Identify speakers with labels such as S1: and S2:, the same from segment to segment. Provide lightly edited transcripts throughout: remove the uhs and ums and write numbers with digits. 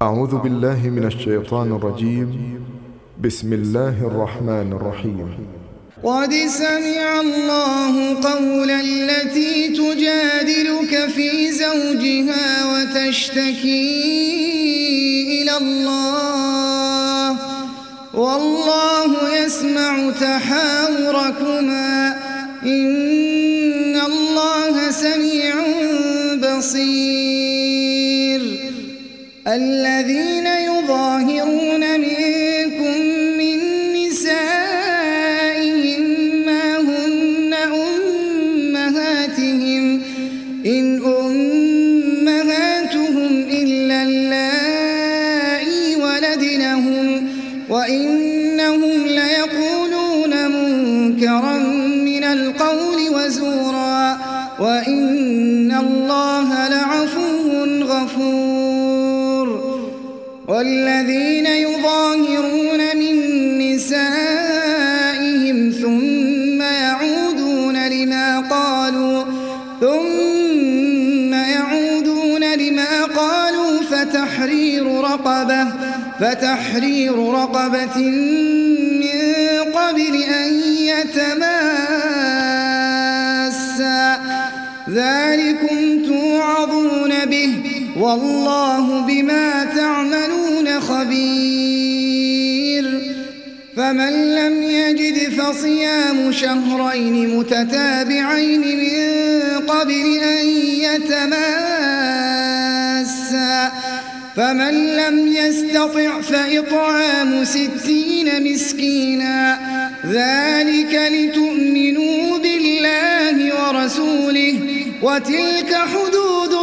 S1: أعوذ بالله من الشيطان الرجيم. بسم الله الرحمن الرحيم.
S2: قد سمع الله قول التي تجادلك في زوجها وتشتكي إلى الله والله يسمع تحاوركما إن الله سميع بصير. الذين يظاهرون منكم من نسائهم ما هن أمهاتهم إن أمهاتهم إلا اللائي ولدنهم وإنهم ليقولون منكرا من القول وزورا وإن الله لعفو غفور. والذين يظاهرون من نسائهم ثم يعودون لما قالوا فتحرير رقبة من قبل أن يتماسا ذلكم توعظون به والله بما تعملون خبير. فمن لم يجد فصيام شهرين متتابعين من قبل أن يتماسا فمن لم يستطع فإطعام 60 مسكينا ذلك لتؤمنوا بالله ورسوله وتلك حدود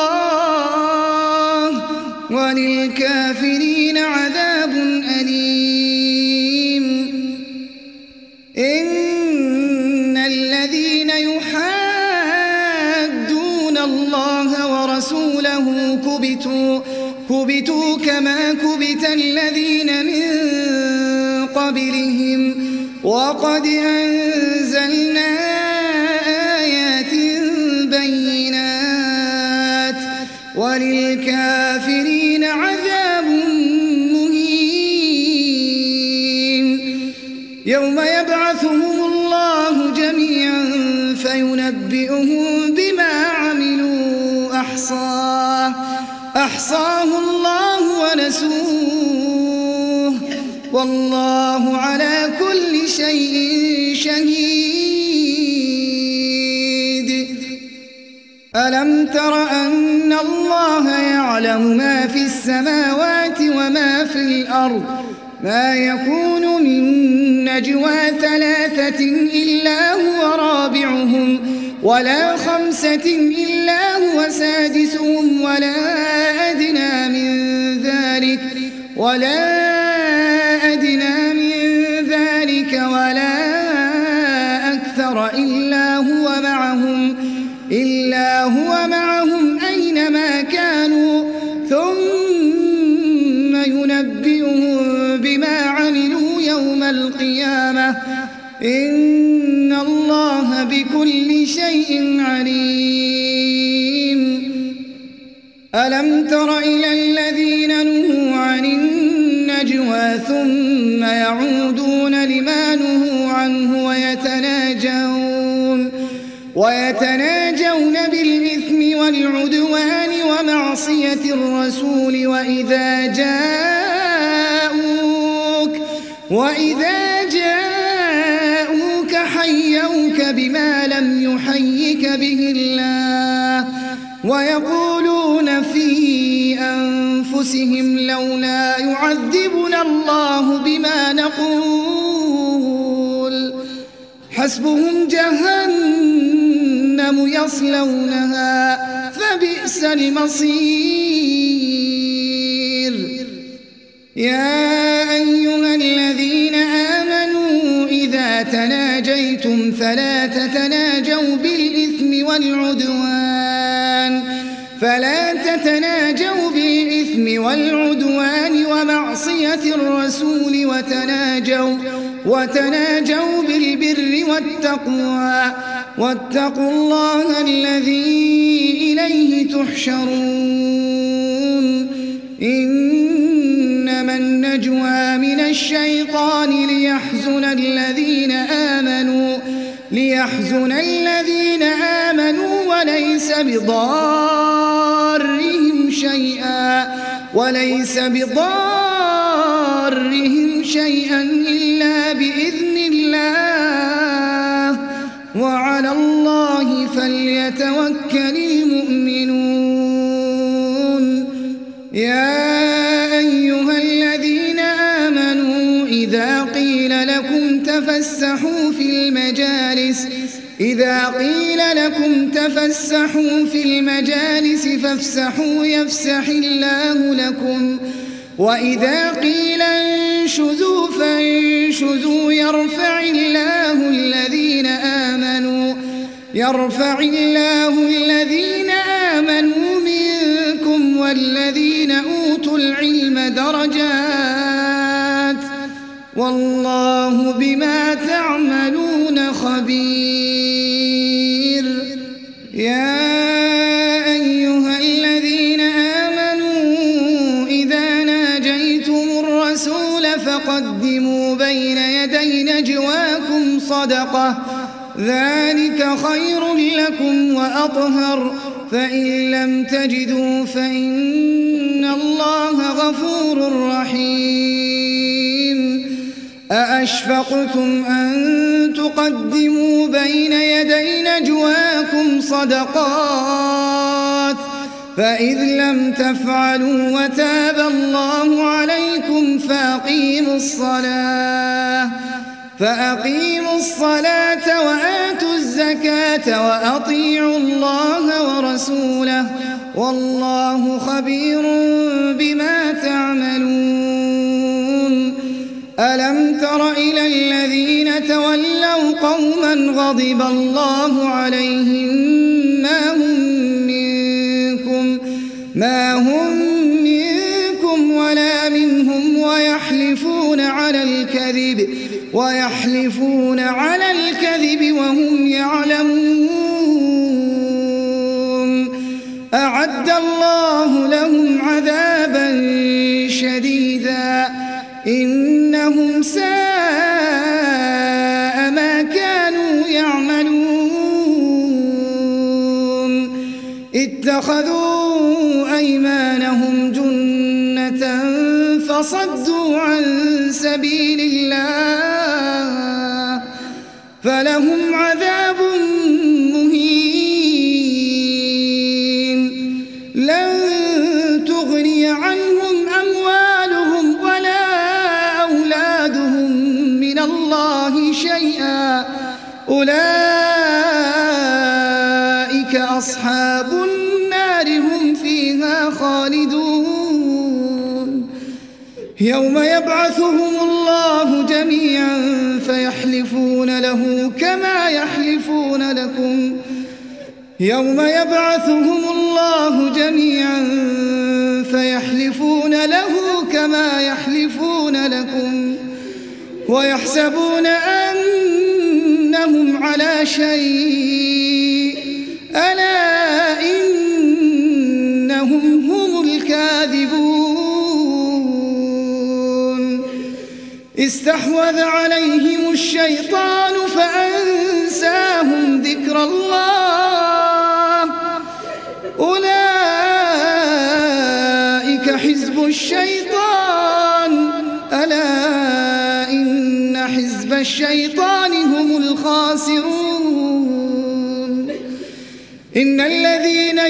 S2: الله وللكافرين عذاب أليم. إن الذين يحادون الله ورسوله كبتوا كما كبت الذين من قبلهم وقد أنزلنا آيات بينات وللكافرين عذاب مهين. يوم يبعثهم الله جميعا فينبئهم بما عملوا أحصاه الله ونسوه والله على كل شيء شهيد. ألم تر أن الله يعلم ما في السماوات وما في الأرض ما يكون من نجوى 3 إلا هو رابعهم ولا 5 إلا هو سادسهم ولا أدنى من ذلك ولا أكثر إلا هو معهم أينما كانوا ثم ينبئهم بما عملوا يوم القيامة إن الله بكل شيء عليم. ألم تر إلى الذين نهوا عن النجوى ثم يعودون لما نهوا عنه ويتناجون بالإثم والعدوان ومعصية الرسول وإذا جاءوك حيوك بما لم يحيك به الله ويقولون في أنفسهم لولا يعذبنا الله بما نقول حسبهم جهنم يصلونها فبئس المصير. يا أيها الذين آمنوا إذا تناجيتم فلا تتناجوا بالإثم والعدوان ومعصية الرسول وتناجوا بالبر والتقوى واتقوا الله الذي إليه تحشرون. إنما النجوى من الشيطان ليحزن الذين آمنوا وليس بضارهم شيئا إلا بإذن الله وعلى الله فليتوكل المؤمنون. يا أيها الذين آمنوا إذا قيل لكم تفسحوا في المجالس فافسحوا يفسح الله لكم، وإذا قيل انشزوا فانشزوا يرفع الله الذين آمنوا منكم والذين أوتوا العلم درجات والله بما تعملون خبير. يا أيها الذين آمنوا إذا ناجيتم الرسول فقدموا بين يدي نجواكم صدقة ذلك خير لكم وأطهر، فإن لم تجدوا فإن الله غفور رحيم. أأشفقتم أن تقدموا بين يدي نجواكم صدقات فإذ لم تفعلوا وتاب الله عليكم فأقيموا الصلاة وآتوا الزكاة وأطيعوا الله ورسوله والله خبير بما تعملون. ألم تر إلى الذين تولوا قوما غضب الله عليهم ما هم منكم ولا منهم ويحلفون على الكذب وهم يعلمون. أعد الله لهم عذابا شديدا إنهم ساء ما كانوا يعملون. اتخذوا أيمانهم جنة فصدوا عن سبيل الله فلهم عذاب مهين. لن تغني عنهم أموالهم ولا أولادهم من الله شيئا أولئك أصحاب النار هم فيها خالدون. يوم يبعثهم الله جميعا فيحلفون له كما يحلفون لكم ويحسبون أنهم على شيء ألا إنهم هم الكاذبون. استحوذ عليهم الشيطان فأنساهم ذكر الله أولئك حزب الشيطان ألا إن حزب الشيطان هم الخاسرون. إن الذين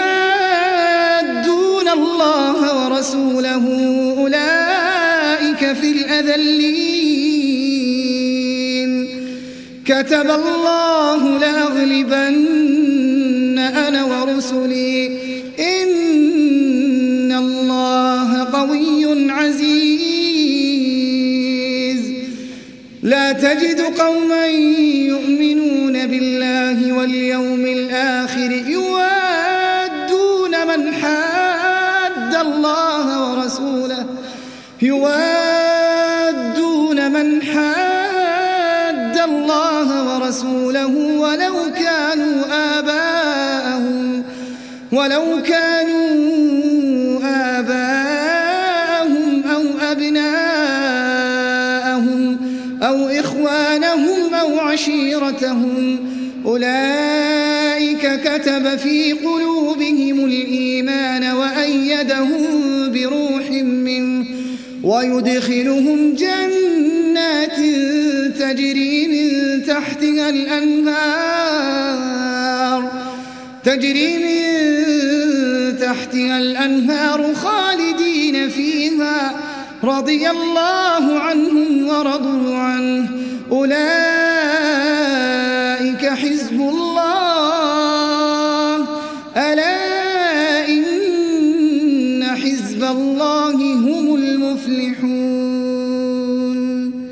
S2: يحادون الله ورسوله أولئك في الأذلين. كتب الله لأغلبن أنا ورسلي إن الله قوي عزيز. لا تجد قوما يؤمنون بالله واليوم الآخر يوادون من حاد الله ورسوله ولو كانوا آباءهم أو إخوانهم أو عشيرتهم أولئك كتب في قلوبهم الإيمان وأيدهم بروح منه ويدخلهم جنات تجري من تحتها الأنهار خالدين فيها رضي الله عنهم ورضوا عنه أولئك